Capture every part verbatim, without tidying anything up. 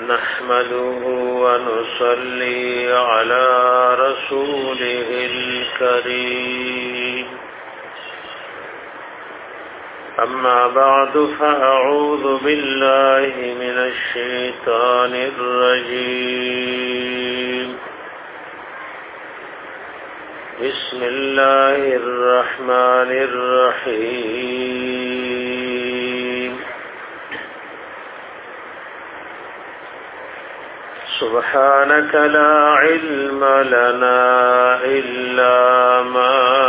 نحمده ونصلي على رسوله الكريم أما بعد فأعوذ بالله من الشيطان الرجيم بسم الله الرحمن الرحيم سبحانك لا علم لنا إلا ما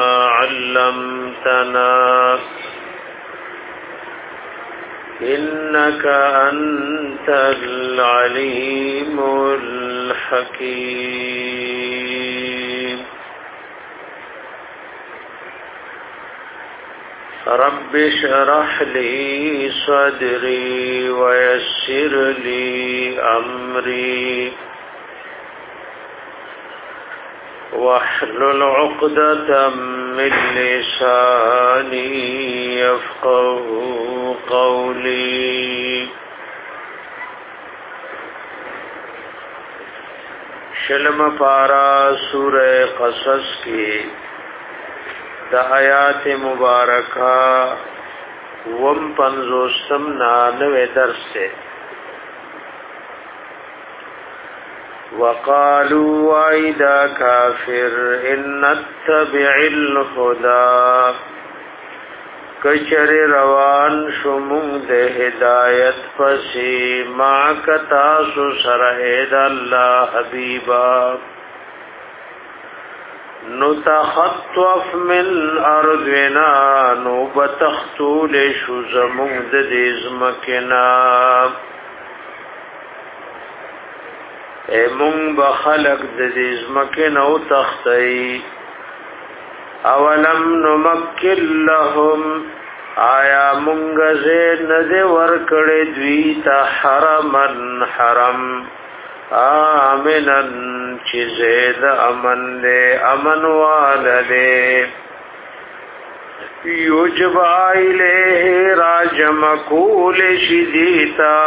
علمتنا إنك أنت العليم الحكيم رب اشرح لي صدري ويسر لي أمري واحلل عقدة من لساني يفقه قولي شلم پارا سورہ قصص کی دا آیات مبارکہ وم پنزوستم نانوے درس سے وقالوا وَإِذَا كَافِرْ إِنَّ نَتَّبِعِ الْهُدَى کچر روان شمون دے ہدایت پسی معک تاسو سرحید اللہ حبیبا نتخطف من ارضنا نوبتختول شزمون دے زمکنا اے مونږ بخلق د دې ځمکې نو تختی اولم نمکن لهم آیا مونږ زه نه دې ورکړې دوی ته حرمن حرم آمنن چې زید امن دې امن والده یوجب الیه راجم کول شدیتا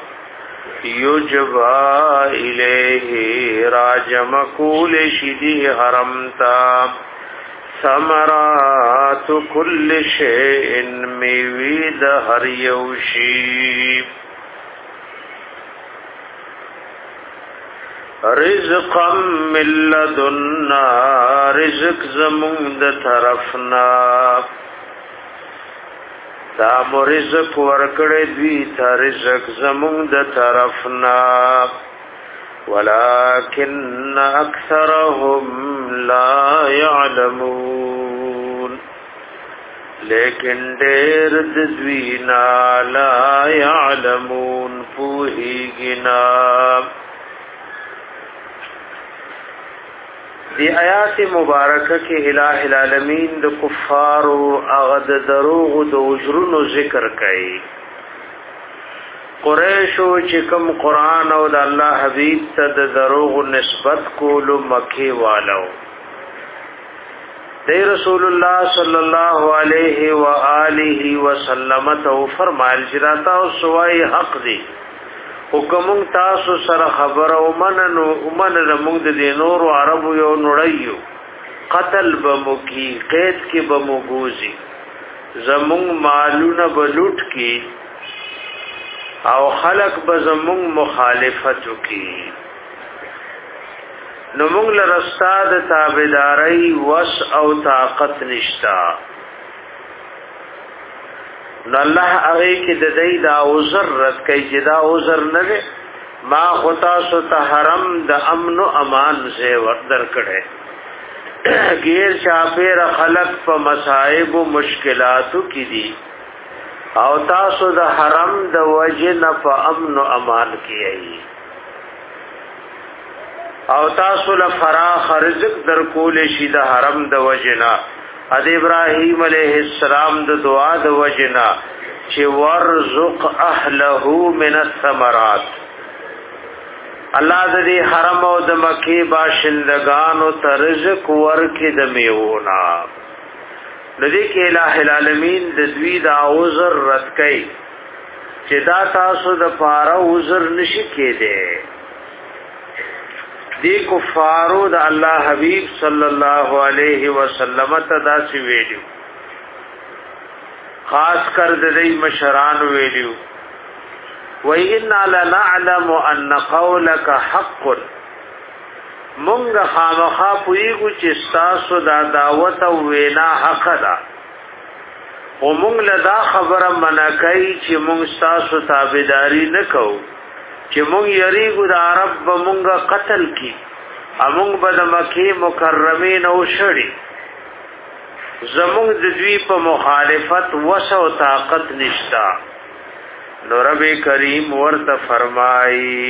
یجبا الیه راجم کول شدی حرمتا ثمرات کل شیء میوید هر یوشی رزقا من لدنا رزق زمون د طرفنا دا مرزق ورکڑی دوی تا رزق زمون دا طرفنا ولیکن اکثرهم لا يعلمون لیکن دیر دوینا لا يعلمون پوہیگنا دی آیات مبارکه کې الٰه العالمین د کفار او اغد دروغ د اجرونو ذکر کړي قریش او چې کوم قران او د الله حبیب ته د دروغ نسبت کول مکه والو د رسول الله صلی الله علیه و آله وسلم ته فرمایل جراتا او سوای حق دی حکم تاسو سره خبر او مننو ومنل موږ د نور او عربو یو نړیو قتل بمکی قید کې بموغوزی زمون مالونه بلوټ کی او خلق بزمون مخالفت کی نو موږ لرستاد تابعداري وس او طاقت نشتا نو الله هغه کې د دې دا عذر رد کوي چې دا عذر نه دی ما خدا سو ته حرم د امن او امان سے ورتر کړي غیر شافیر خلق په مصائب او مشکلاتو کې دي او تاسو د حرم د وجه نه په امن او امان کې ای او تاسو له فراخ رزق در کول شي د حرم د وجه نه اد ابراهیم علیہ السلام د دعا د وجنا چې ورزق اهله من الثمرات الله د دې حرم او د مکی باشندگانو ته رزق ورکې د میونا لدی کې الٰه العالمین د دوی د عذر رد کړي چې دا تاسو د پاره عذر نشي کېده دی کفارو د الله حبیب صلی الله علیه وسلم ته دا سی ویلو خاص کر د دې مشران ویلو وَإِنَّا لَنَعْلَمُ أَنَّ قَوْلَكَ حَقٌّ مونږ خامخا پویګو چې تاسو دا دعوت او وینا حق ده او مونږ له دا خبره منکای چې مونږ تاسو تابعداري نکو چې مونږ یریګو د عرب به مونږ قتل کی امونږ به د مکه مکرمه نو شړی زمونږ د دوی په مخالفت وسو طاقت نشتا نو رب کریم ورته فرمای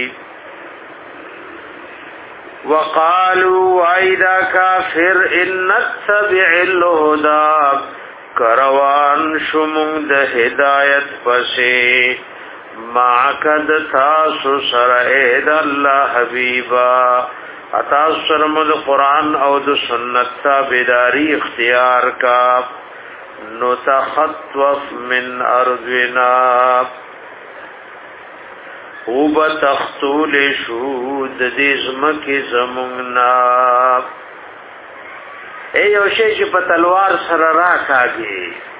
وقالوا ايدا كافر ان نتبع الهدى کروان شومون د هدایت پسې معقد تاسو سره د الله حبیبا تاسو سره د قران او د سنت تابعداري اختیار کا نو تخطف من ارضنا او بتختول شود دې زمکه زمونږنا اے یو شی چې په تلوار سره راکاږي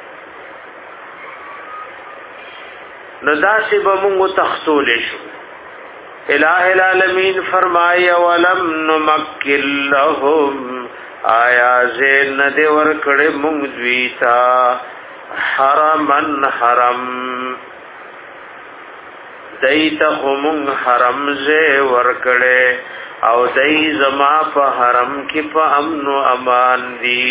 نو داسې به موږ تختول شو الہ العالمین فرمایا ولم نمکل لهم آیا زین دې ور کړه موږ دویتا حرمن حرم دیت هم حرم زه ور کړه او دای زما په حرم کې په امن او امان دي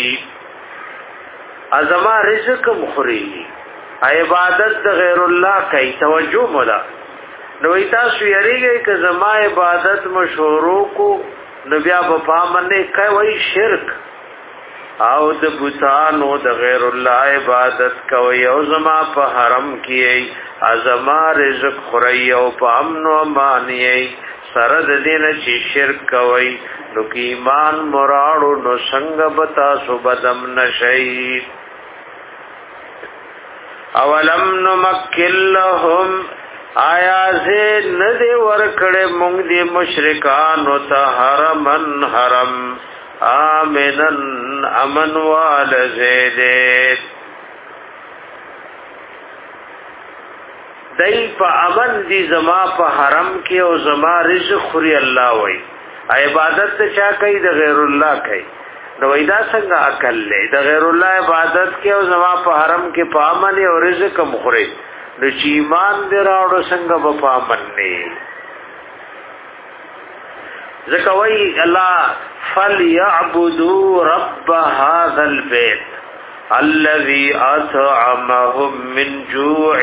ازما رزق مخري عبادت د غیر الله کوي توجه مولا نو تاسو یریږئ ک زما عبادت مشورو کو نو بیا په پامنه کوي شرک او د بوتانو د غیر الله عبادت کوي او زما په حرم کې ازما رزق خوري او په امن او امان یې سرد دین چې شرک کوي نو کی ایمان مراړو نو څنګه بتا سبدم نشي اولم نمکل لهم آیا زه ندی ورکړې مونږ دي مشرکان او ته حرمن حرم امنن امن وال زیدت دای په امن دي زما په حرم کې او زما رزق خوري الله وای عبادت ته چا کوي د غیر الله کوي نو وېدا څنګه عقل له د غیر الله عبادت کې او زما په حرم کې په امن او رزق مخوري نو چې ایمان دې راوړو څنګه په امن نه ځکه وای الله فليعبدوا رب هذا البيت الذي اطعمهم من جوع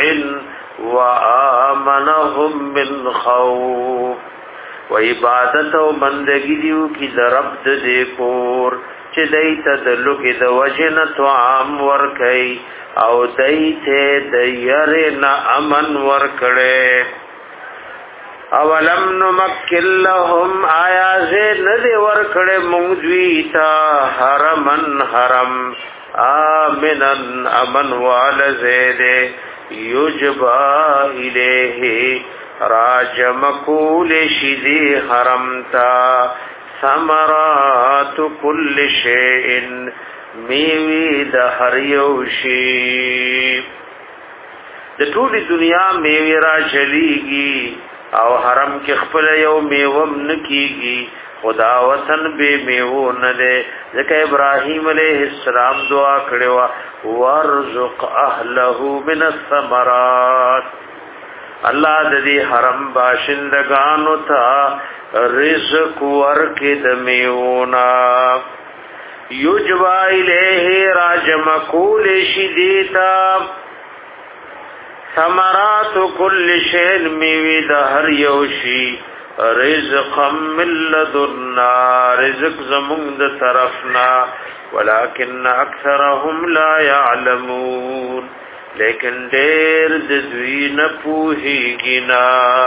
وآمنهم من خوف و عبادت او بندگی دیو کی درب دې کور چې دایته د لوګي د وجن توام ور کوي او دایته د یاره نه امن ور کړي اولم نمکل لهم آیا زه نه ور کړي مونږ دوی تا حرمن حرم امنن امن وال زیده یجبا الیه راجم کول شیدی حرمتا ثمرات کل شیء میوی د هر یو شی د ټولې دنیا میوه را چلیږي او حرم کې خپل یو میوم نکېږي خدا وطن به میوه نه ده ځکه ابراهیم علیه السلام دعا کړې و ورزق اهله من الثمرات الله د دې حرم باشندگانو ته رزق ورکې د میونا یجوا الیه راجم کول شدیتا ثمرات کل شیء میوه د هر یو شی رزقا من لدنا رزق زمون د طرفنا ولكن اکثرهم لا يعلمون لیکن دیر د دوی نه پوهیږي نا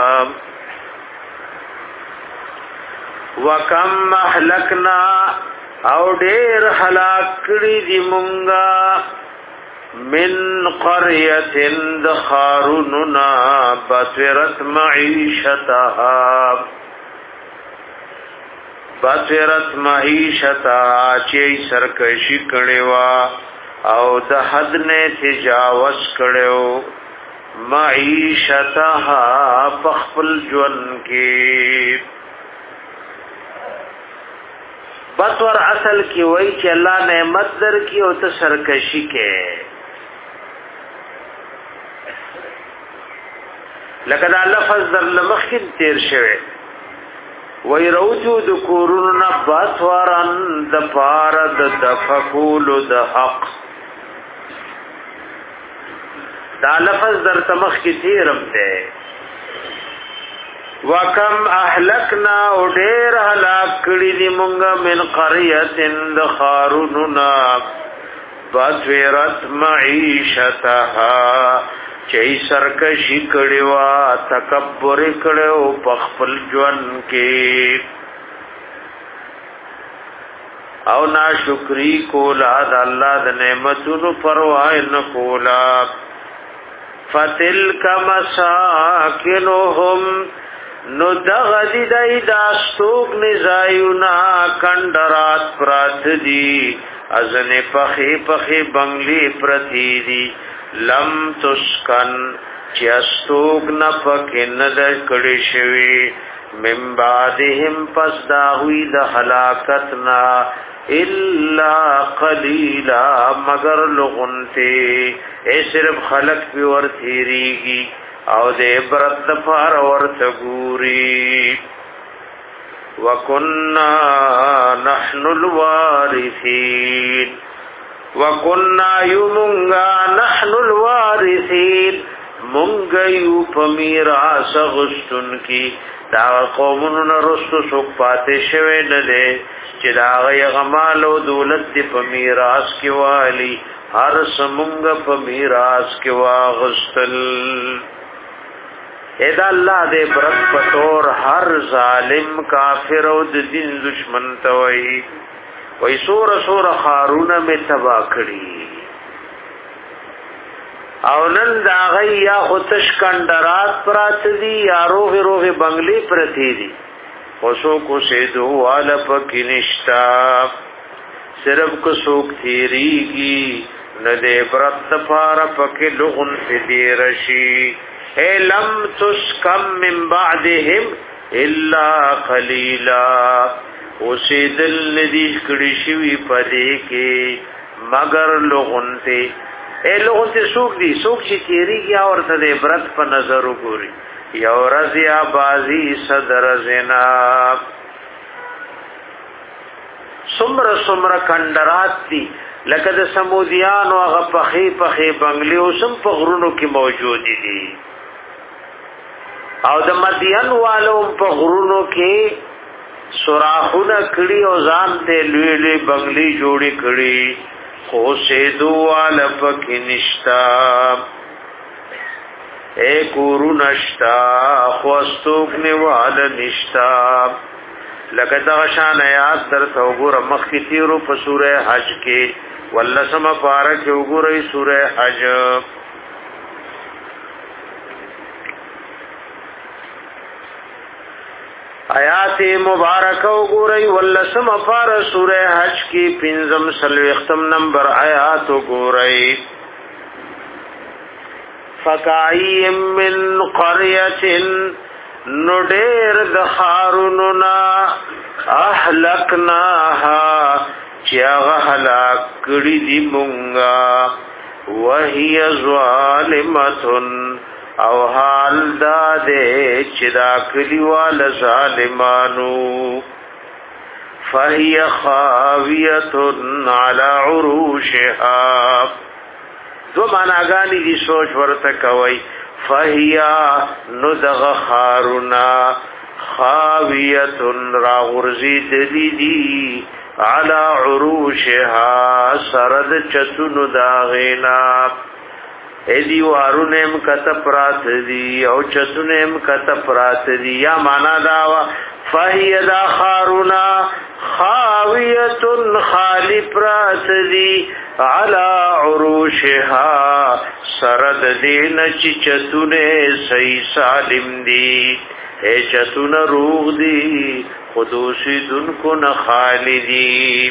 وکم اهلکنا او ډیر هلاک کړي دي مونږه من قرية دخارننا بطرت معيشتها بطرت معيشتها چی سرکشی کڑیوا او د حد نے تجاوز کڑیو معیشتها پخپل جون کی بطور اصل کی وای چې الله نعمت در کی او ته سرکشی کې لکه دا لفظ در لمخین تیر شوه وی روجو د کورونو بطورن د پار د دفقول د حق دا لفظ در تمخ کی تیرم ده وکم اهلکنا او ډیر هلاک کړي دي مونږه من قريه د خاروننا بطورت معيشتها چي سرکشي کړي وا تکبر کړو په خپل ژوند کې او ناشکری کولا د الله د نعمتونو پروا نه کولا فتلک مساکنهم نو دغدی دای داستوک نزایونا کندرات پرات دی ازن پخی پخی بنگلی پرتی دی لم تسکن چیستوک نپک ندر کڑی شوی من بعدهم پس داوی د حلاکتنا الا قلیلا مگر لغنتے اے صرف خلق پی ورتیریگی او دے برد دفار ورتگوری وکننا نحن الوارثین وکننا یمنگا نحن الوارثین منگا یو پمیراس غشتن کی دا قومونو نرستو سوک پاتے شوے ندے چی دا غی غمال و دولت دی پمیراس کی والی ہر سمنگا پمیراس کی واغستل ادا اللہ دے برد پتور ہر ظالم کافر و دین دشمن توئی وی سور سور خارون میں تباہ کری او نن دا غی یا خودش کندرات پرات دی یا روغ روغ بنگلی پرتی دی خوشو کو سیدو والا پکی نشتا صرف کو سوک تیری گی ندے برت پارا پکی لغن پی دی رشی اے لم تسکم من بعدهم الا قلیلا اسی دل ندیش کڑی شوی پدے کے مگر لغن تے اے لغن تے سوک دی سوک چی تیری گیا اور تدے برت پا نظرو گوری یو رضیا بازی صدر زنا سمر سمر کندرات دی لکه د سمودیان او هغه پخې پخې بنگلې اوسم په غرونو کې موجود دي او د مدین والو په غرونو کې سوراخونه کړي او ځان ته لوی لوی بنگلې جوړې کړي خو سیدو وال پکې نشتا اے کورو نشتا خوستوک نیوال نشتا لکه دا شان آیات در توګور مخ کی تیرو په سوره حج کې ولسم پارک وګورئ سوره حج آیات مبارک وګورئ ولسم پارک سوره حج کې پنځم سلوي ختم نمبر آیات وګورئ فکایم من قريه نډیر د خاروننا اهلکناها چیاغه هلاک کړي دی مونږه وهي ظالمتن او حال دا دې چې دا کلیوال ظالمانو فهي خاويه على عروشها دو معناګانی دي سوچ ورته کوي فهیا ندغ خارونا خاویت را غرزی دلیدی علا عروشها سرد چتن داغینا ایدی وارونیم کت پرات دی او چتنیم کت پرات دی یا مانا داوا فهي دا خارونا خاویت خالی پرات دی علا عروشها سرد دین چی چتون سی سالم دی اے چتون روغ دی خدوسی دن کن خالی دی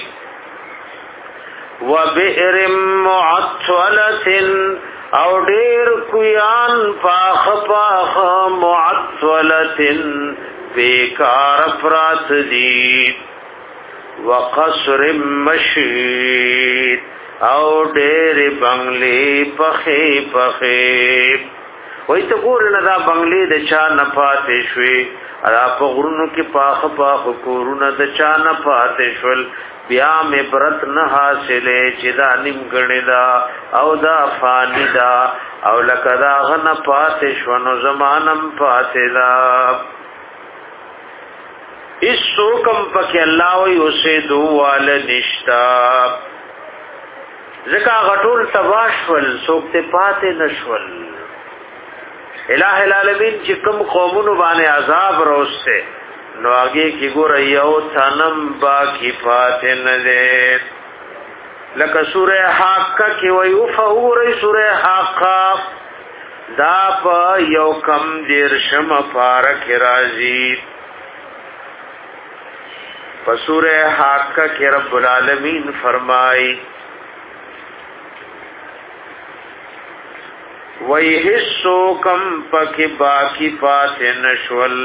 و بئر معطولت او دیر کویان پاخ پاخ معطولت بیکار پرات دی وقصر مشید او دیر بنگلی پخی پخی وی تا گورن دا بنگلی دا چا نپاتے شوی ادا پا غرونو کی پاخ پاخ کورون دا چا نپاتے شول بیا میں برت نہ حاصلے چدا نیم گنی دا او دا فانی دا او لکدا غن پاتے شونو زمانم پاتے دا اس سوکم پک اللہ وی اسے دو وال نشتا زکا غټول تباشول سوکتے پاتے نشول الہ العالمین چې کوم قومونو باندې عذاب روسته نو آگے کی گو رئیو تنم باقی پاتن دے لکہ سورہ حاقہ کی ویو فہوری سورہ حاقہ دا پا یو کم دیرشم پارک رازی پا سورہ حاقہ کی رب العالمین فرمائی وی حصو کم پا کی باقی پاتن شول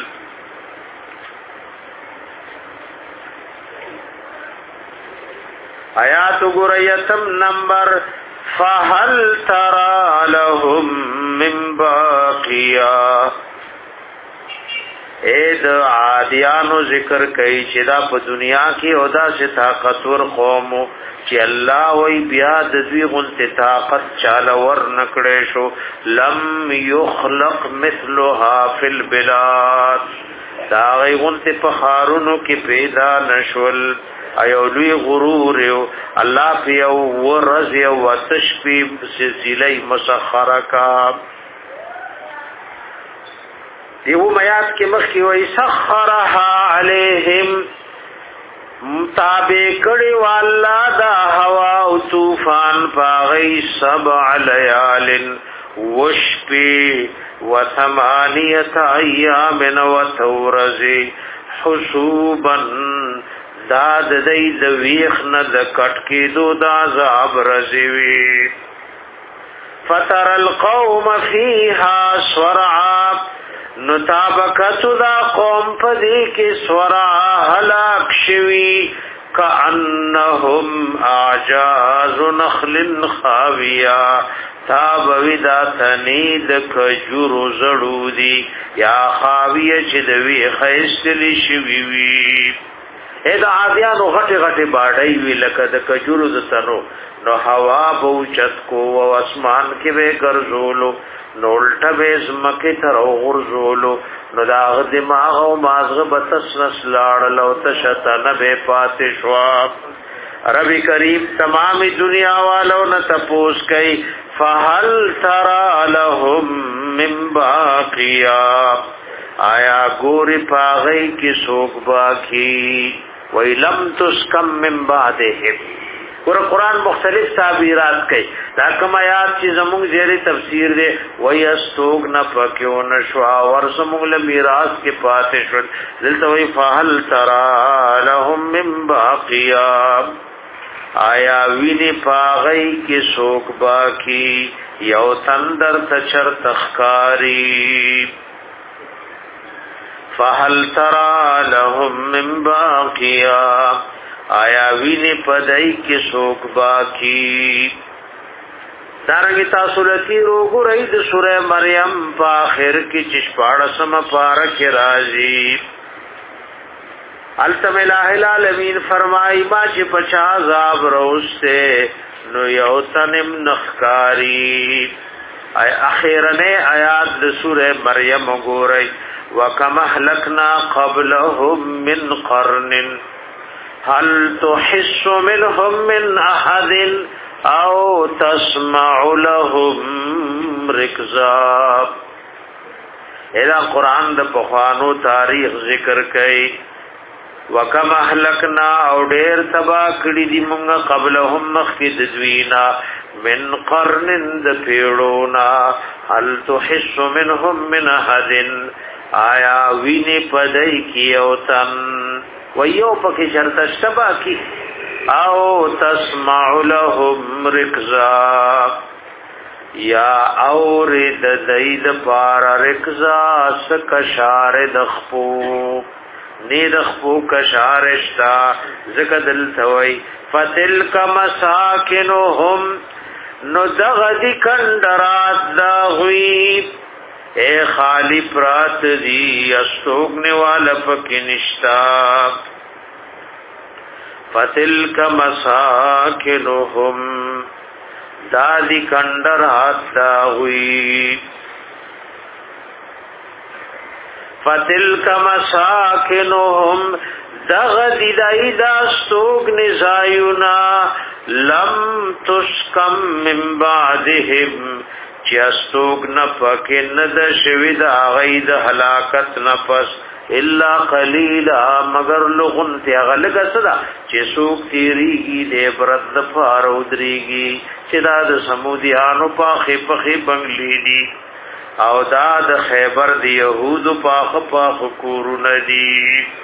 آیات گریتم نمبر فہل ترى لهم من باقیا اید عادیانو ذکر کئی چدا پا دنیا کی ادا سے طاقتور قومو چی اللہ وی بیاد دوی غنت طاقت چالور نکڑے شو لم یخلق مثلها فی البلاد داغی غنت پخارونو کی پیدا نشول ایولوی غرور یو اللہ پی او ورز یو وتشپی سلسلی مسخرکا دیو میات کے مخی وی سخرها علیہم مطابع کڑی والا دا ہوا و توفان پاغی سبع لیال وشپی و ثمانیت ایامن و تورزی حسوبا داد دی د ویخ نه د کټ کې دو د عذاب رزوی فتر القوم فیها صرعا نتابکت دا قوم پدی کې صرعا هلاک شوی کأنهم اعجاز نخل خاویا تابوی دا تنید کجور زړو دی یا خاویه چې د ویخ ایستلی شوی وی اے دا عادیانو غټی غټی باډای وی لکه د کجورو د تنو نو هوا بو چت کو او اسمان کې به ګرځولو نو الټه به زمکه تر غرزولو نو دا غ دماغ او مازغه بتسنس لاړ لو تشتن به پاتې شو ربی کریم تمام دنیا والو نه تپوس کئ فهل ترى لهم من باقیا آیا گوری پاغی کی سوک باقی وَإِلَمْ تُسْكَمْ مِنْ بَعْدِهِمْ اور قرآن مختلف تعبیرات کئی لیکن آیات چی زمونگ زیر تفسیر دے وَيَسْتُوگ نَپَكِيو نَشْوَا وَرْسَمُونگ لَمِيرَاس کے پاتے شد دلتا وی فَحَلْ تَرَا لَهُمْ مِنْ بَاقِيَا آیا وینی پاغی کی سوک باقی یو تندر تچر تخکاری فهل ترى لهم من باقیا آیا ویني پدای کی سوک باقی دارنگی تاسو لتی روگو رئی د سورہ مریم پا آخر کی چشپاڑسم پارک رازی التم الہ العالمین فرمائی ما چی پچا عذاب روستے نو یوتنم نخکاری اخیرنے آیات د سورہ مریم گو رئی وَكَمْ أَهْلَكْنَا قَبْلَهُمْ مِنْ قَرْنٍ هَلْ تُحِسُّ مِنْهُمْ مِنْ أَحَدٍ أَوْ تَسْمَعُ لَهُمْ رِكْزًا اذا قران د پخوانو تاریخ ذکر کړي وکم اهلکنا او ډیر تبا کړي دي موږ قبلهم مخکې د دوینا من قرن د پیړونا هل تحس منهم من احد آیا ویني پدای کی او تن ویو پکې شرط شتبا کی او تسمع لهم رکزا یا اورد دید پار رکزا سکشار دخپو نید خپو کشارشتا زکدل توی فتلک مساکنهم نو دغدی کندرات داغوی اے خالی پرات دی استوگنے والا پکنشتا فتلک مساکنهم دادی کندرات داغوی فتلک مساکنهم دغدی دائی داستوگ نزایونا لم تسکم من بعدهم چی استوگ نپکی ندشوید آغید حلاکت نفس الا قلیلا مگر لغن تیغلق صدا چی سوگ تیریگی دے برد پارو دریگی چی داد سمودیانو پاخی پخی بنگلی دی او دا د خیبر دی یهود پاخ پاخ کورو ندی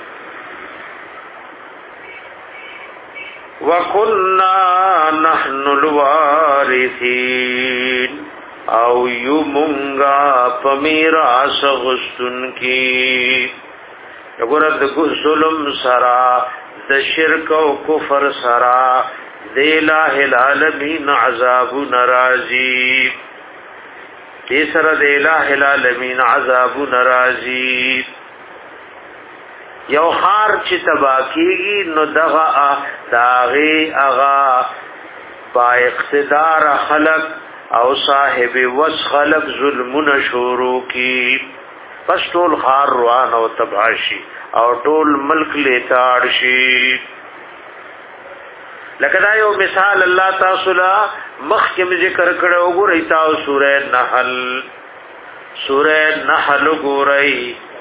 وَكُنَّا نَحْنُ الْوَارِثِينَ او یو مونگا پمیراس غستن کی اگرد ظلم سرا د شرک و کفر سرا دی الہ العالمین عذاب نرازی تیسر دی الہ العالمین عذاب نرازی یو خار چی تباکیگی نو دغا داغی اغا با اقتدار خلق او صاحب وس خلق ظلمون شورو کی پس ټول خار روان او تباشی او ټول ملک لیتاړ شي لکه دا یو مثال الله تعالی مخکې ذکر کړو وګورئ تاسو سورہ نحل سورہ نحل وګورئ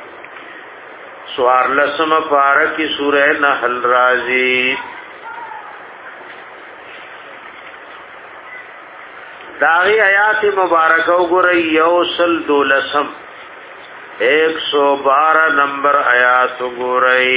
سوار لسم پارکی سورہ نحل رازی داغی آیات مبارکہ وګورئ یوصل دولسم ایک سو بارہ نمبر آیات وګورئ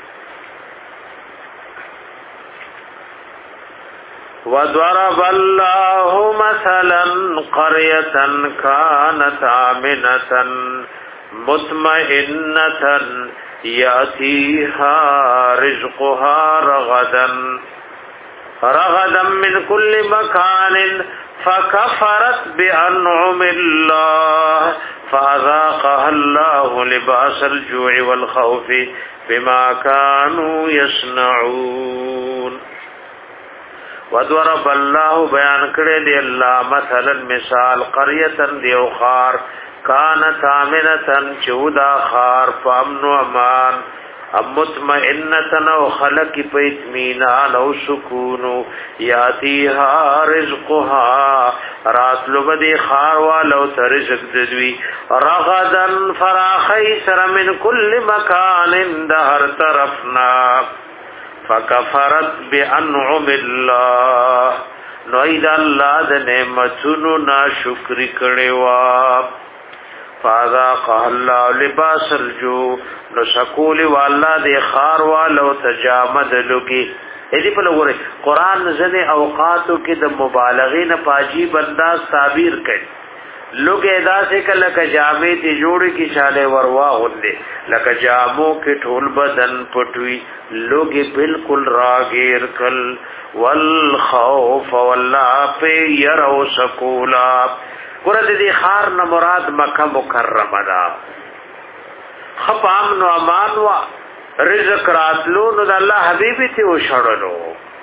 وَضَرَبَ اللَّهُ مَثَلًا قَرْيَةً كَانَتْ آمِنَةً مُطْمَئِنَّةً يَأْتِيهَا رِزْقُهَا رَغَدًا رَغَدًا مِنْ كُلِّ مَكَانٍ فَكَفَرَتْ بِأَنْعُمِ اللَّهِ فَأَذَاقَهَا اللَّهُ لِبَاسَ الْجُوعِ وَالْخَوْفِ بِمَا كَانُوا يَصْنَعُونَ وَضَرَبَ اللَّهُ بیان کړی دی الله مثلا مثال قريةً دیو خار كانت آمنةً چودا خار پامن و امان مطمئنة او خلق په اطمینان او سکون یاتیها رزقها رات لوبدی خار والو ترزق ددوی رغدن فراخی سر من كل مکان دهر طرفنا فکفرت بانعم الله نو اید الله د نعمتونو ناشکری کړي وا فذاق الله لباس الجو نو شکول والله د خار والو تجامد لګي دې په لوري قران ځنه اوقاتو کې د مبالغین پاجي انداز تعبیر کړي لوګه ادا سے کله ک جامې ته جوړ کی شاله وروا غندې لکه جامو کې ټول بدن پټوي لوګه بالکل راګیر کل والخوف والله په يرو سکولا ګور دې خار نه مراد مکه مکرمه ده خپام نو امان وا رزق راتلو نو د الله حبيبي ته وشړلو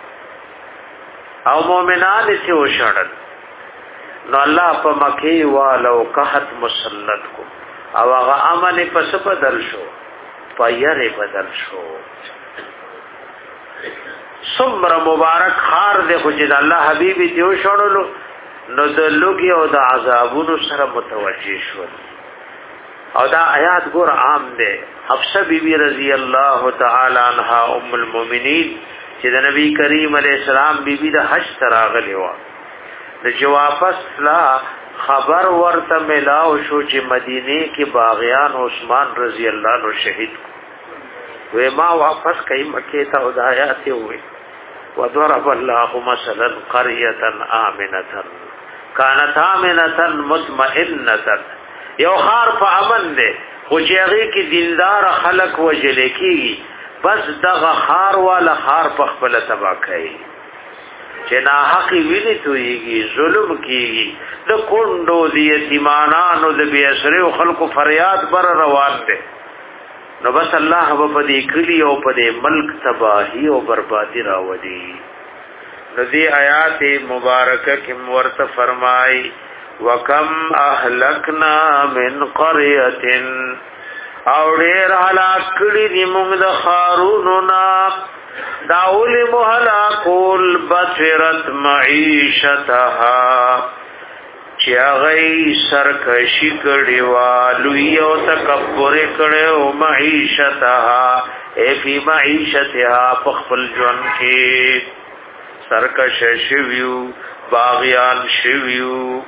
او مؤمنان ته وشړل نو الله په مکه والو قحط مسلط کو او هغه امن پس بدل شو پایره بدل شو سمر مبارک خار دې خو چې الله حبيبي ته وشړلو نو د لوګي او د عذابونو سره متوجي شو او دا آیات ګور عام ده. حفصه بیبی رضی الله تعالی عنها ام المؤمنین چې د نبی کریم علیه السلام بیبی د حج تراغلی و د چې واپس لا خبر ورته ملاو شو چې مدینه کې باغیان عثمان رضی الله عنه شهید و ما واپس کای مکه ته هدایت وي وضرب الله مثلا قريه امنه كانت امنه مطمئنه. یو خار په امن ده خو چې هغه کې دیندار خلق وجل کیږي بس دغه خار والا خار په خپل تبا کوي چې نا حق ویني تويږي ظلم کیږي د کندو دی یتیمانانو د بی اسره خلکو فریاد بر روان دي. نو بس الله په دې کلی او په دې ملک تباہی او بربادي راوړي. نو دې آیات مبارکه کې ورته فرمای وکم اهلکنا من قريه او ډیر هلاک کړي دي موږ د خاروننا داول مهلاکول بصرت معیشتها چې هغه سرکشي کړي والو یو تکبر کړي او معیشتها ای فی معیشتها په خپل ژوند کې سرکش شویو باغیان شویو.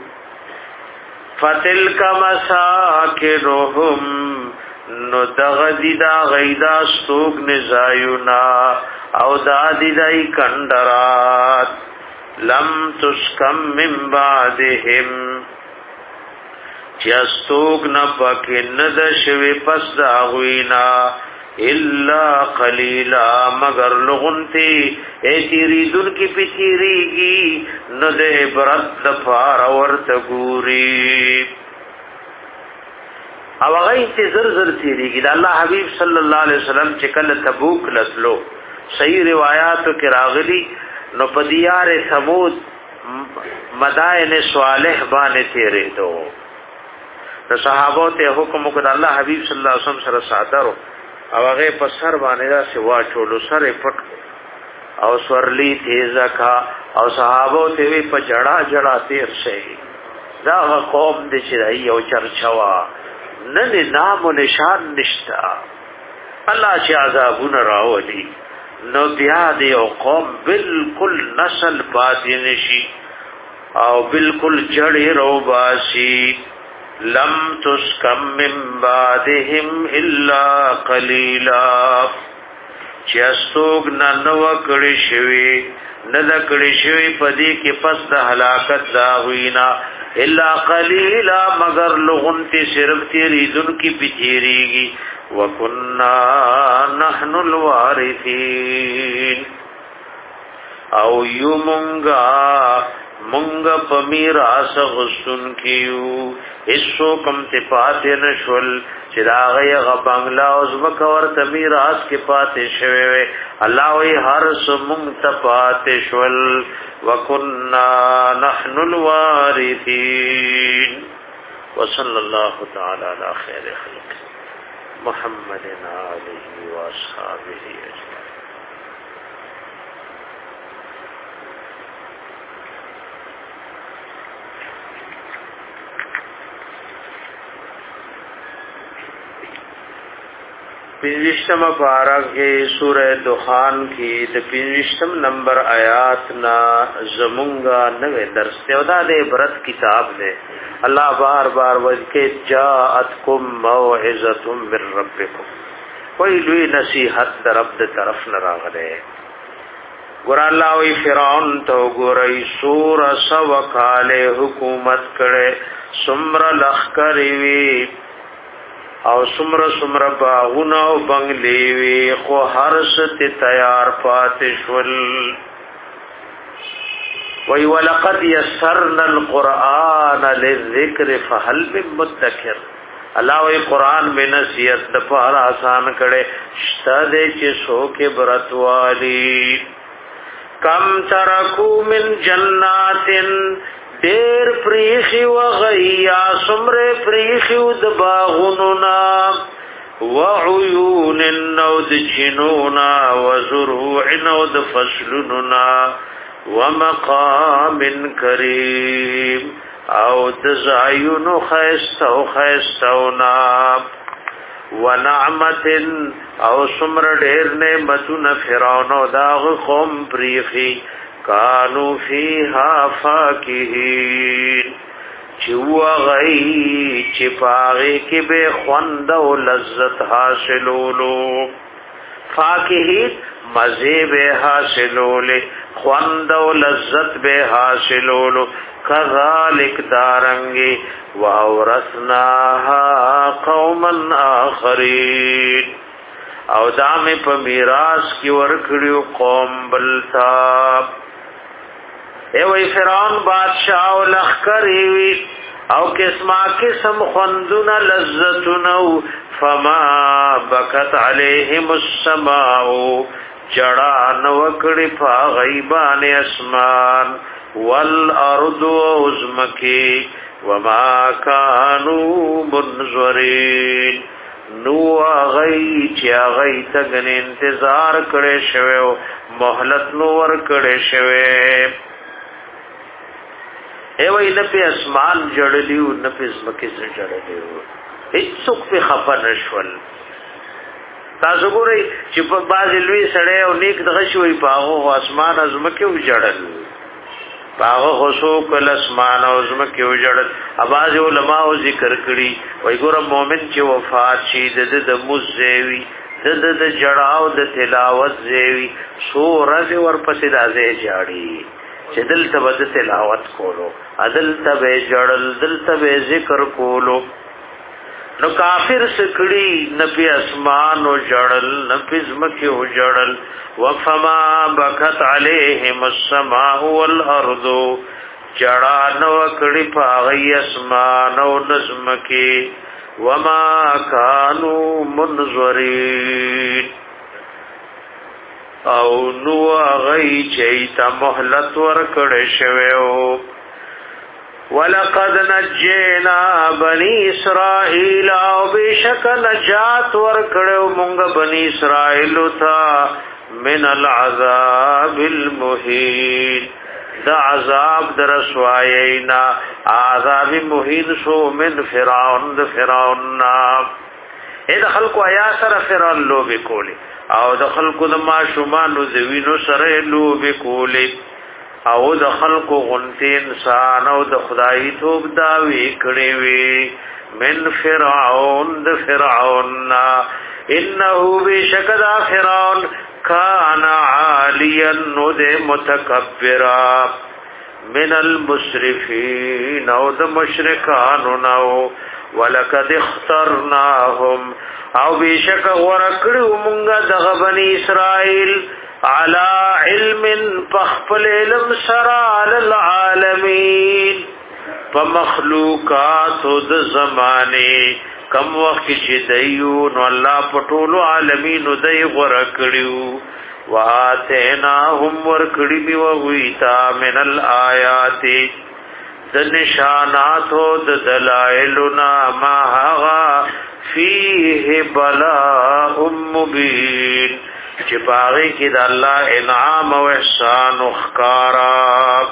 فتلک مساکنهم نو دغدی دا غیدا ستوک نزایونا او دا دی دای کندرات لم تسکم من بعدهم چستوک نپک ندشوی پس داغوینا الا قلیلا مگر لغنتی ایتیریدن کی پیتیریگی ند عبرت دفار ورت گوری او هغه ته زر زر تیریږي. د الله حبیب صلی الله علیه وسلم چې کله تبوک لتلو صحیح روایتو کې راغلي نو په دیار ثمود مدائن صالح باندې تیرې دو د صحابو ته حکم وکړ الله حبیب صلی الله علیه وسلم سره صادرو او هغه په سر باندې را سوا چولو سره پټ او سورلی تیزه کا او صحابو ته وی په جړه جړه تیر شي. دا قوم د چې یو چرچوا نن نام و نشان نشتا الله چې عذابون راولي نو بیا دی او قوم بالکل نسل پاتې نشي او بالکل جړې رو باسي. لم تسکم من بعدهم الا قلیلا چې استوګ نه نو کړي شوی نه د کړي شوی پدې کې پس د هلاکت دا وینا الا قلیلا مگر لغنتی صرف تیریدن کی پتیریگی وکنا نحن الوارثین او یو منگا منگا پمیراس غسن کیو اسو کم تی پاتی نشول چراغی غبانگلا ازمک ورت میراس کی پاتی شویوے اللہ وی ہر سمنگ تپاتی شول وَكُنَّا نَحْنُ الْوَارِثِينَ وصلی اللہ تعالی علی خیر خلق محمد آلہ واصحابہ اجمعین. پنجشتم پارک کے سورہ دخان کی د پنجشتم نمبر آیات نا زمونگا نوے درس تیودا دے برت کتاب دے. اللہ بار بار وذکر جاءتکم موعظۃ من ربکم کوئی لوی نصیحت در رب د طرف نراغلے. ګور الله وی فرعون تو ګورای سور سو کاله حکومت کړي سمر لخکری وی او سمر سمر باغونه او بنگلی وی خو هر ست تیار پاتشول. وی ولقد یسرنا القرآن للذکر فهل من مدکر. الله وی قرآن میں نصیحت د پاره آسان کړي شته دې چې سو کې برتوالی. کم ترکو من جناتن دیر پریخی و غیا سمر پریخی و دباغننا و عیون نو دچنونا و زروع نو دفصلننا و مقام کریم او د زایونو خیستو خیستونا ونعمت او سمر ډیر نعمتون فرعون او داغ قوم پریخي کانو فیها فاکهین چو غی چپاغی کی بے خوند و لذت حاصلولو فاکهین مزے بے حاصلولے خوند و لذت بے حاصلولو کذالک دارنگی وَأَوْرَثْنَاهَا قَوْمًا آخَرِينَ او دام په میراث کی ورکړیو قوم بلتا ای وی فرعون بادشاہ او لخکری وی او قسمه قسم خوندون لذتونو فما بکت علیهم السماء جڑا نوکڑی پا غیبان اسمان والارض وزمکی وما كانوا منظرين نو غي چې غي تګن انتظار کړي شوی مهلت نو ور کړي شوی ای وای نه په اسمان جړلیو نه په زمکه سره جړلیو هیڅوک په خفه نشول تاسو ګورئ چې په باز لوی سړی او نیک دغه شوی په هغه اسمان ازمکه وجړل باغ خصو کل اسمان او زمکه وجړل اواز علماء ذکر کړي وای ګور مؤمن چې وفات شي د د مزوي د د د جړاو د تلاوت زوي سورہ ورپسې دازه جاړي چې دل ته د تلاوت کولو عدل ته جړل دل ته ذکر کولو نو کافر سکړي نبي اسمان او جړل نبي زمکه او جړل وفما بکت علیہم السماء والارض جڑا نو کڑی پاغی اسمان و نظمکی وما کانوا منظرین او نو غی چیتا محلت ورکڑ شویو وَلَقَدْ نَجَّيْنَا بَنِي إِسْرَائِيلَ او بشک نجات ورکڑو مونږ بنی اسرائیل تھا من العذاب المهین دا عذاب در رسوایینا عذاب مهین شو من فرعون د فرعون نام اے د خلکو آیا سره فرعون لو بکولی او د خلکو د ماشومان زوینو سره لو بکولی او د خلکو غنتی انسان او د خدای توب دا وی کړي وی من فرعون د فرعون انه بشکدا فرعون کان عالیا ند متکبرا من المسرفین او د مشرکان نو ولقد اخترناهم او بشک ورکړو مونږ د بنی اسرائیل علی علم فخفل علم سرا للعالمین فمخلوقات د زمانه کم وخت چې دیو نو الله پټولو عالمین دای غره کړیو واتیناهم ورکړی می وغیتا من الآیات د نشانات او د دلائلنا ما هغه فيه بلاء مبین چې باغی کې د الله انعام او احسان او خکارا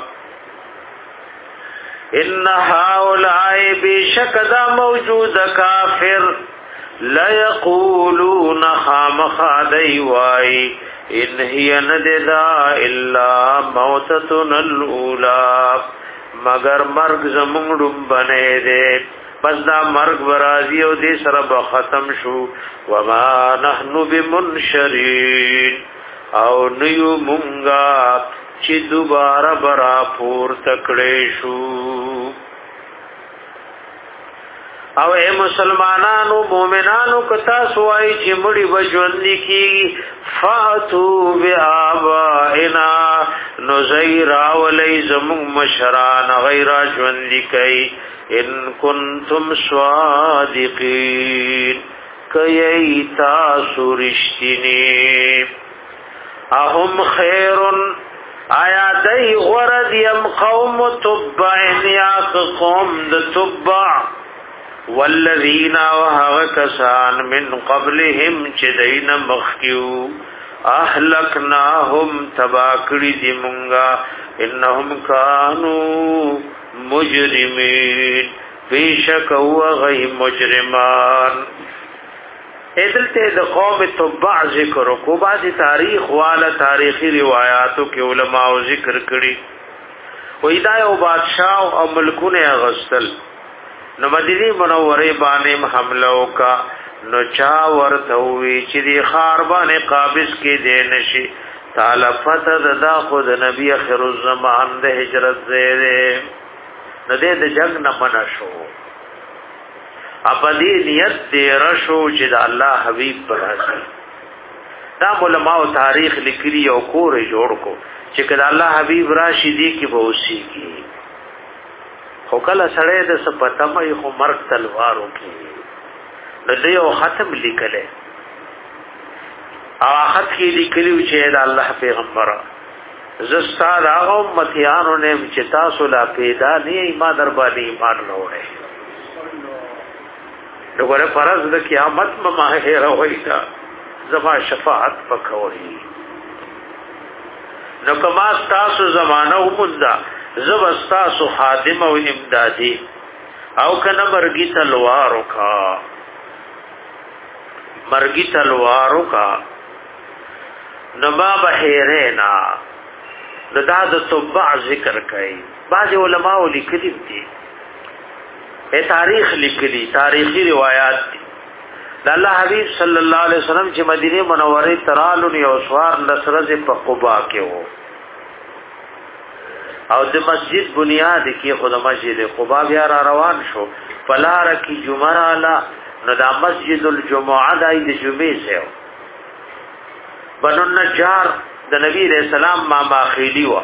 ان هؤلاء بشکدا موجود کافر لا یقولون خامخادی وای ان هي نددا الا موتتنا الاولى مگر مرگ زمونږ بنه دے پس دا مرگ برازی او دې سره به ختم شو وما نحنو بمنشرین او نیو مونږه چې دوباره برا پور تکړې شو او اے مسلمانانو مومنانو کتا سوای چې مړي وجوندې کی فاتو بیابائنا نزیرا ولی زمون مشران غیر ژوندې کی ان کنتم صادقین کای تاسو رښتینی اهم خیرن آیا دای غرد یم قوم تبع یا قوم د تبع والذین وهکسان من قبلهم چدین مخکیو اهلکناهم تباکړي دی مونږه انهم کانوا مجرمین بیشک هو غی مجرمان. ادلته د قوم تبع ذکر کو بعض تاریخ والا تاریخی روایاتو کې علماء ذکر کړي وې دا یو بادشاہ او ملکونه غسل نو مدینه منوره باندې حمله وکا نو چا ورته وی چې دی خار باندې قابض کې دی نشي تعالی فتد دا خود نبی اخر الزمان د هجرت زیره نو دې د جنگ نه پنا شو اپدی نیت دې رشو چې د الله حبیب پر راځي. دا علماء او تاریخ لیکلي او کور جوړ کو چې کله الله حبیب راشي دی کې به اوسېږي. خو کله سړی د سپتمې خو مرګ تلوارو کې د دې او ختم لیکله او خط کې لیکلي چې د الله پیغمبر زستا دا امتیانو نه چې تاسو لا پیدا نه ما در باندې ایمان راوړې دغه فرض د قیامت مماهه راوي تا زما شفاعت پکوري نو کما تاسو زمانہ ومندا زب تاسو خادم او امدادي او کنه مرګی تلوارو کا مرګی تلوارو کا نما بحیرنا دا د تبع ذکر کوي. بعض علماء لیکلي دي اے تاریخ لیکلي تاریخی روایت دي د الله حبیب صلی الله علیه وسلم چې مدینه منوره ترالو یو سوار لسرز په قباء کې وو او د مسجد بنیاد کې خود مسجد قباء بیا را روان شو فلار کی جمعه اعلی نو دا مسجد الجمعه د جمعې سه بنو النجار د نبی رسول الله ما ماخیلی و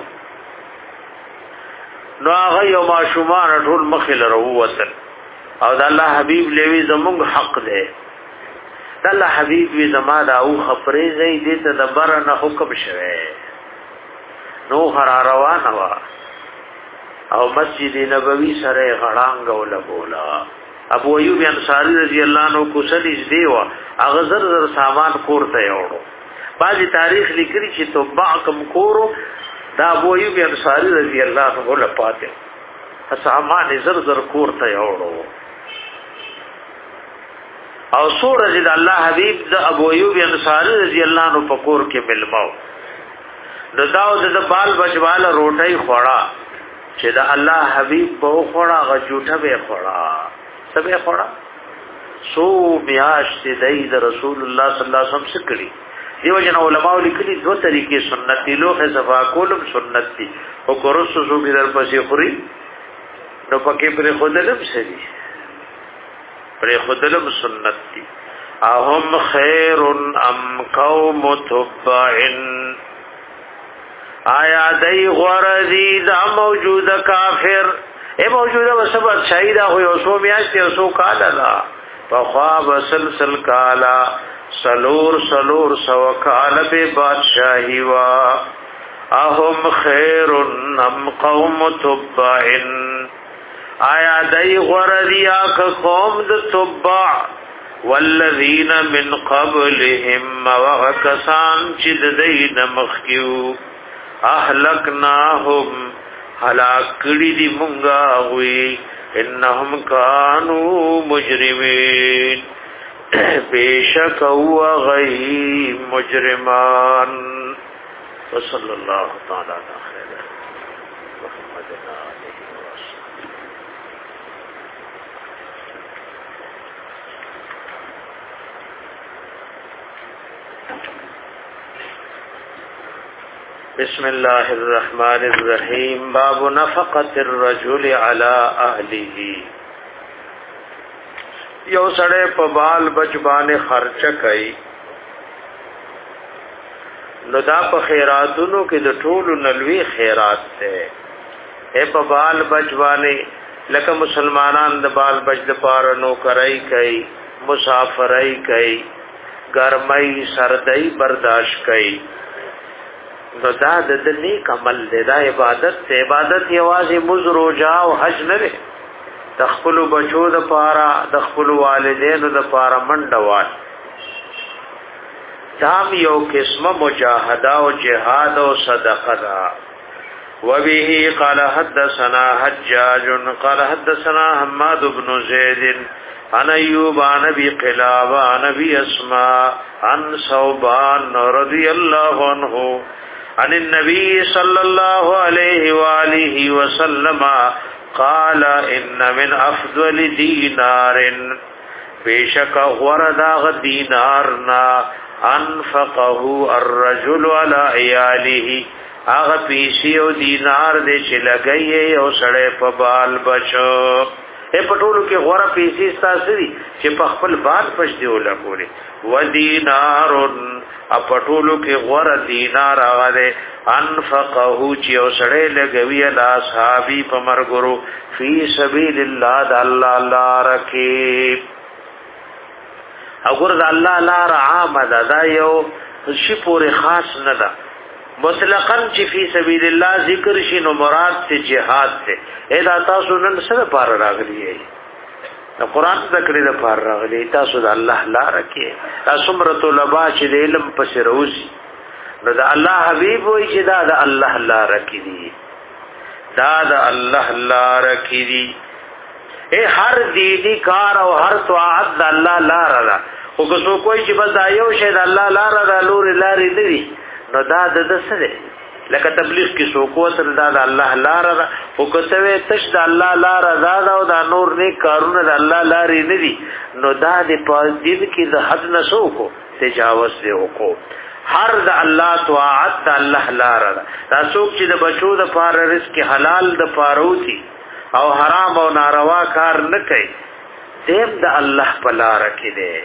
نو هغه یو ماشومان ټول مخل وروتل او د الله حبیب لوي زموږ حق دی د الله حبیب وی زما دا او خبرې زې دې ته د برنه حکم شوه نو هر روانه وا او مسجد نبوی سره غړانګ ول بولا ابو ایوب انصاری رضی الله عنه کو سلیز دیوا هغه زر زر سامان کوړته یوړو. بعضی تاریخ لیکلی چې توبع کم کورو دا ابو ایوب انصاری رضی الله عنه له پاتې سامان زر زر کوړته یوړو او سور رضی الله حبیب د ابو ایوب انصاری رضی الله عنه پکور کې ملماو نو داو د بال بچواله روټي خوړه چې د الله حبیب په خوړه غجوټه به خوړه سبه خوړه سو میاش دې د رسول الله صلی الله علیه وسلم سکړي دیو جن علماء لیکلي دوه طریقې سنت دي لوخه صفا کولم سنت دي او کورسو زو به در پسې خوري نو پکې پر خودلم سړي پر خودلم سنت دي اهم خیر ام قوم تبعن آیا دای غرضی دا موجوده کافر اے موجوده وسبب شهید هو یو سو میاشت یو سو کالا لا فخواب سلسل کالا سلور سلور سو کالا بے بادشاہی وا اهم خیر ام قوم تبعن آیا دای غرضی آک قوم د تبع والذین من قبلهم وغکسان چد دین مخیو اهلکناهم هلاک کړي دي مونږه وي انهم كانوا مجرمين بیشک هو غی مجرمان. وصلی الله تعالی علی خیر محمد علیه وسلم. بسم الله الرحمن الرحیم. باب نفقة الرجل على اهله. یو سړی په بال بچ باندې خرچه کوي نو دا په خیراتونو کې د ټولو نلوي خیرات ده. اے په بال بچ باندې لکه مسلمانان د بال بچ د پاره نو کوي کوي مسافرای کوي ګرمۍ سردۍ برداشت کوي نو دا د نیک عمل دی. دا عبادت ته عبادت یوازې مز روزه او حج نه دی. د خپل بچو د پاره د خپل والدینو د پاره منډوال دام یو قسمه مجاهده او جهاد او صدقه ده وبه قال حدثنا حجاج قال حدثنا حماد بن زيد عن ايوب عن ابي قلابه عن ابي اسماء عن ثوبان رضي الله عنه عن النبي صلى الله عليه واله وسلم قال ان من افضل دينار بشك وردا دینارنا انفقه الرجل على عياله هغه پیسې او دینار دې چې لګي او سړې په بال بچو اے پټولو کې غوړه پیسې تاسو دي چې په خپل بال پښ دی ولګوري و دینار ا پټولو کې غوړه دینار هغه انفقه چې او سړې لګوي لا صحابي په مرګرو فی سبیل الله د الله لار کې وګور د الله لار عام ده دا یو شی پورې خاص نه ده مطلقاً چې فی سبیل الله ذکر شي نو مراد ته جهاد ته ادا تاسو نن سره پار راغلی نو قران ذکر د پار راغلی تاسو د الله لار کې تاسو مرته لبا چې د علم پس روزي نو د الله حبیب وای چې دا د الله لار کې دي دا د الله لار کې دي اے هر دینی کار او هر طاعت د الله لار ده او که څوک وای چې بس دا یو شی د الله لار ده لور لارې نه دي نو دا د سره لکه تبلیغ کې سو کو تر دا د الله لار ده او کته تش د الله لار ده او دا نور نه کارونه د الله لارې نه دي نو دا د پاس دین کې د حد نسو کو تجاوز دی وکړو هر د الله طاعت د الله لار ده دا څوک چې د بچو د پار رزق حلال د پاروتی او حرام او ناروا کار نه کوي دیم د الله په لار کې دی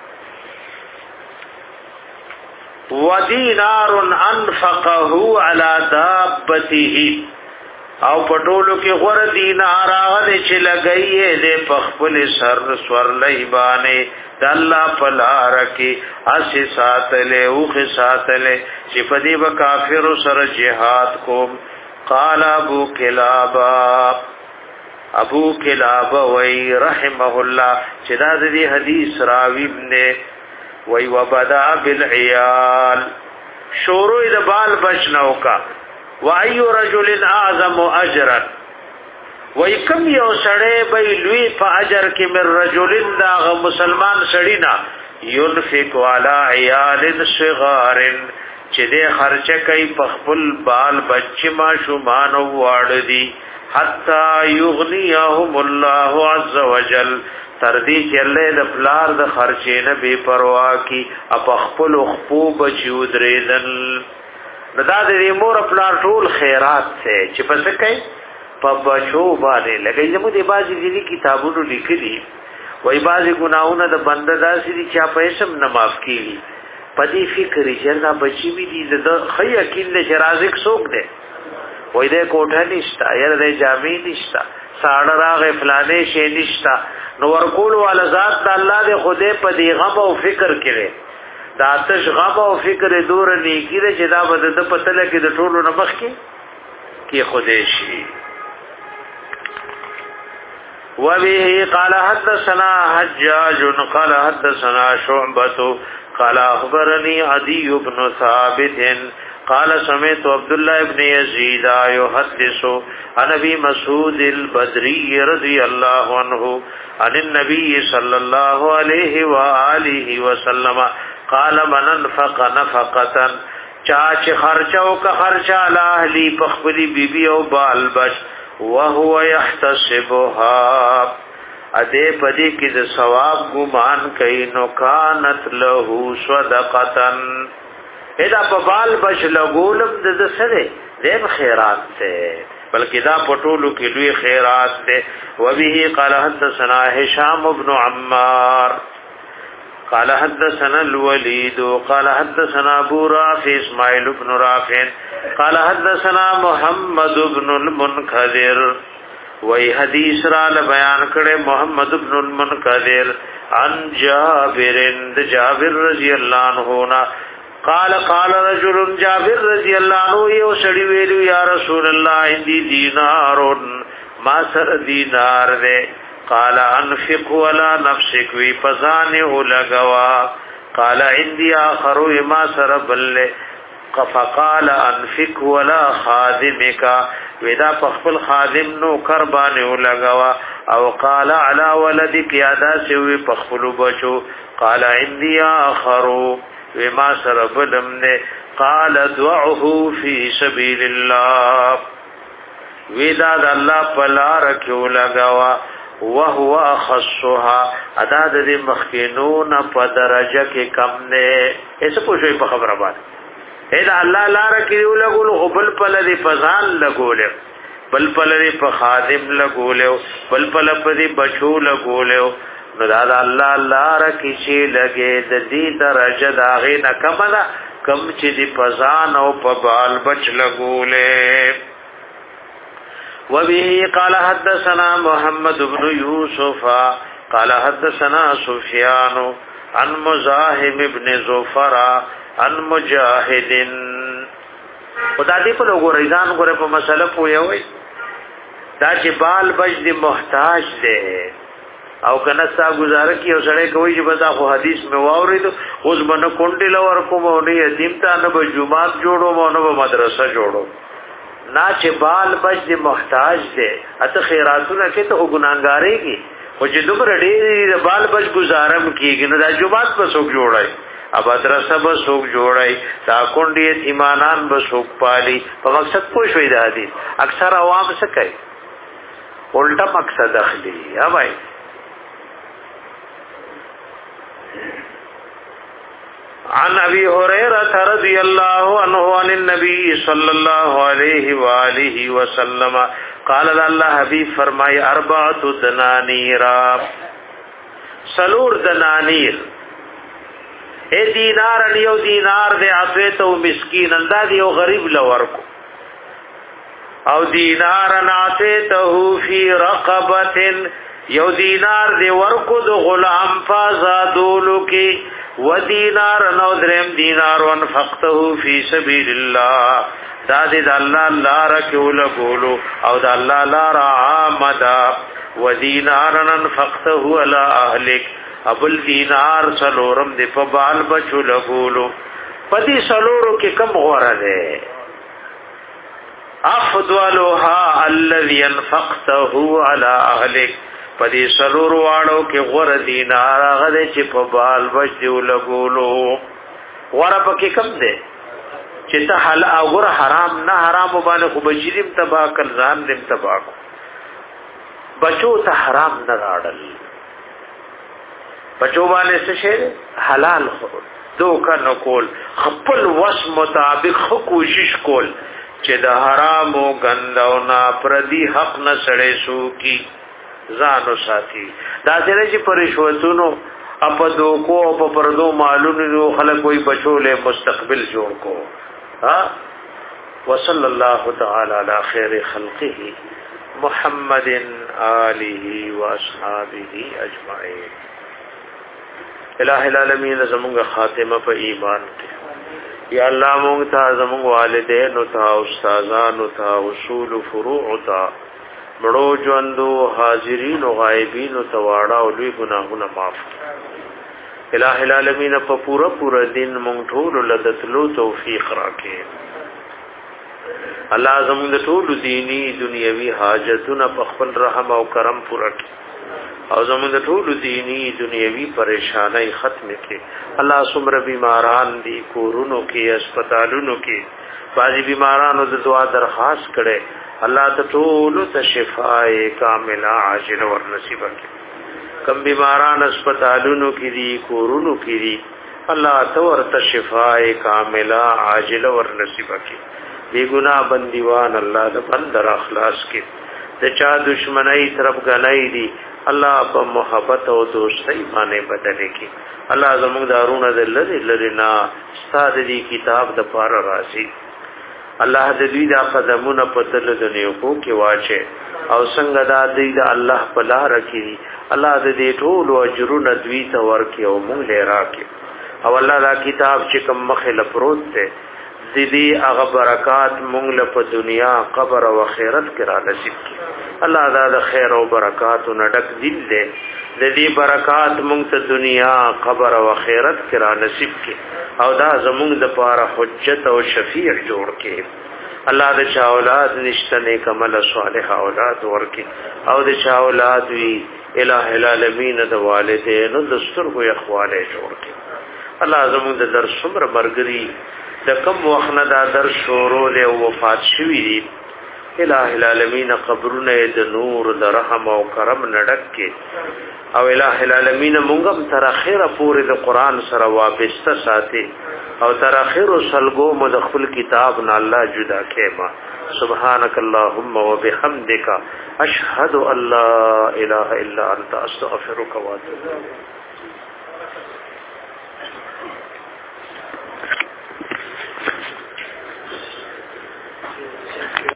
ودینار انفقه على دابته او پټولو کې غور دینار هغه چې لګایې دې په خپل سر سور لای باندې د الله په لار کې اسی ساتلې او خ ساتلې چې په دې به کافر سره جهاد کوم قال ابو کلابا ابو کلابا وی رحمه الله چې دا دې حدیث راوی ابن وی وبدا بالعیال شروع د بال بچنو کا و ای رجل اعظم اجرا وی کم یو سړی به لوی په اجر کې مر رجل دا مسلمان سړی نه ينفق علی عیال صغار چې دې خرچه کوي په خپل بال بچ ما شومان واړ دي حتا یغنیهم الله عز وجل تر دې چې الله د پلار د خرچې نه بے پروا کی اپ خپل خپو بچو درېدل دا د مور پلار ټول خیرات ته چې پس کوي په بچو باندې لګي زموږ د بازي دي کتابونو لیکلي وای بازي ګناونه د بنده داسې دي چې په اسم نه معاف کیږي پدې فکر چې دا بچي وي دي د خی اکیل له شرازک سوق ده وای د کوټه نشتا یا د جامع نشتا ساړه راغ فلانه شي نشتا نو ورکول والا ذات د الله د خوده په دی غم او فکر کړي دا آتش غم او فکر دور نیکی ده چې دا بد د پتل کې د ټولو نمخ کې کې خوده شي وبه قال حدثنا حجاج قال حدثنا شعبة قال اخبرني عدي بن ثابت قال سمعت عبد الله بن يزيد يحدث عن ابي مسعود البدري رضي الله عنه عن النبي صلى الله عليه واله وسلم قال من انفق نفقه چاچ خرچو کا خرچا لاهلی پخبلی بیبی او بال بچ وهو يحتسبها اده پدی کی د ثواب ګمان کین نو کانت له صدقتن ادا په بال بچ لګولم د سره دیم خیرات ته بلکې دا پټولو کې لوی خیرات ته وبه قال حدثنا هشام بن عمار قال حدثنا الوليد قال حدثنا ابو رافع اسماعيل بن رافع قال حدثنا محمد بن المنكدر وی حدیث را بیان کړه محمد بن المنكدر عن جابر جابر رضی الله عنه قال قال رجل جابر رضی الله عنه یو سړی ویلو یا رسول الله عندي دینار ما سر دینار دے قال انفق ولا نفسك وی فزانه لغوا قال عندي اخر ما سر بل فقال انفق ولا خادمك ودا خپل خادم نو قربانه لگاوا او قال على ولدك یادا سوی خپل بچو قال عندي اخر وما سربلم نے قال دعه في سبيل الله ودا الله پلار کیو لگاوا وهو اخصها ادا د مخکینون په درجه کې کم نه ایسه پوښوي په خبره باندې اې دا الله لار کیو لګول بل پل دی فزان لګول بل پل دی په خادم لګول بل پل په بچو لګول نو دا الله لار کی شي لګې د دې درجه دا غي نه کم ده کم چې دی فزان او په بال بچ لګول وبه قال حدثنا محمد بن يوسف قال حدثنا سفيان عن مزاحم بن زفر ان مجاهدین خدا دې په لوګو ریزان غره په مسله پوي وي دا چې بال بچ دي محتاج دي او کنه سا گزاره کی او سړی کوي چې بدا خو حدیث مې واورید اوس باندې کونډي لور کوم او نه یتیم ته نه به جمعات جوړو او نه به مدرسه جوړو نا چې بال بچ دي محتاج دي اته خیراتونه کې ته ګناګاری کی او چې دومره ډېر بال بچ گزارم کیږي نو دا جمعات په څوک جوړای اب ادرسه به څوک جوړای دا کونډي ایمانان به څوک پالي په مقصد پوه شوي دا دي اکثر عوام څه کوي الټا مقصد اخلي یا بھائی عن ابي هريره رضي الله عنه عن النبي صلى الله عليه واله وسلم قال الله حبيب فرمای اربعه دنانير سلور دنانير اے دینار یو دینار دے عطیتو مسکین انداز یو غریب لورکو او دینار عطیتو فی رقبت یو دینار دے ورکو دو غلام فازادولو کی و دینار نو درم دینار وانفقتو فی سبیل اللہ دا دے دا اللہ لارکیو لگولو او دا اللہ لارا آمدا و دینار انفقتو علی اہلک ابل دینار سلورم دی په بال بچو لګولو پدی سلورو کې کم غوړه ده افضلها الذي انفقته على اهلك پدی سلورو واړو کې غوړه دینار هغه چې په بال بچو لګولو غوړه پکې کم ده چې ته حل او حرام نه حرام باندې خو بجریم تبا کل ځان دې تبا بچو ته حرام نه راړل بچو باندې څه شی حلال خور دوکه نکول خپل وس مطابق خو کوشش کول چې د حرام او غنداو نه پردي حق نه سړې سو کی ځانو ساتي دا سره چې پرشوتونو اپ دوکو په پردو مالونو خلک وي بچو له مستقبل جوړ کو ها وصلی الله تعالی علی خیر خلقه محمد آله و اصحابہ اجمعین الہ العالمین زمونږ خاتمه په ایمان کې یا الله مونږ ته زمونږ والدین او ته استادان او ته اصول فروع او ته مړو ژوندو حاضرین او غایبین او تواړه او لوی ګناهونه معاف الہ العالمین په پورا پورا دین مونږ ټول لدتلو توفیق راکړي الله زمونږ ټول دینی دنیوي حاجتونه په خپل رحم او کرم پوره کړي او زمونږ ټول دینی دنیوي پریشانای ختم کړي الله سمره بیماران دي کورونو کې هسپتالونو کې بعضی بیمارانو د دعا درخواست کړي الله ته ټول ته شفای کامله عاجل ور نصیب کړي کم بیماران هسپتالونو کې دي کورونو کې دي الله ته ورته شفای کامله عاجل ور نصیب کړي بے گناہ بندیوان الله د بندر اخلاص کې د چا دشمنی طرف غنای دي الله په محبت او دوستۍ باندې بدلې کی الله زموږ دارونه د لری لری نا استاد دی کتاب د پار راشي الله د دې د قدمونه په تل د نیو کې واچي او څنګه دا دی د الله په لار کې الله د دې ټول اجرونه دوی ته ورکي او مونږ له راکي او الله دا کتاب چې کوم مخه لپروت ده دې هغه برکات مونږ له په دنیا قبر او آخرت کې را نصیب کړي الله دا د خیر او برکات نډک دل دې د دې برکات مونږ ته دنیا قبر او آخرت کې را نصیب کړي او دا زمونږ د پاره حجت او شفیع جوړ کې الله د چا اولاد نشته نیک عمل صالح اولاد ورکي او د چا اولاد وی الہ العالمین د والدینو د سترګو اخواله جوړ کې الله زموږ د درس څومره مرګري د کم وخت نه دا درس شروع له وفات شوی دی الہ العالمین قبرونه د نور د رحم او کرم نډک کې او الہ العالمین مونږ هم تر اخره پورې د قران سره وابسته ساتي او تر اخره سلګو مد خپل کتاب نه الله جدا کېما سبحانك اللهم وبحمدك اشهد ان لا اله الا انت استغفرك واتوب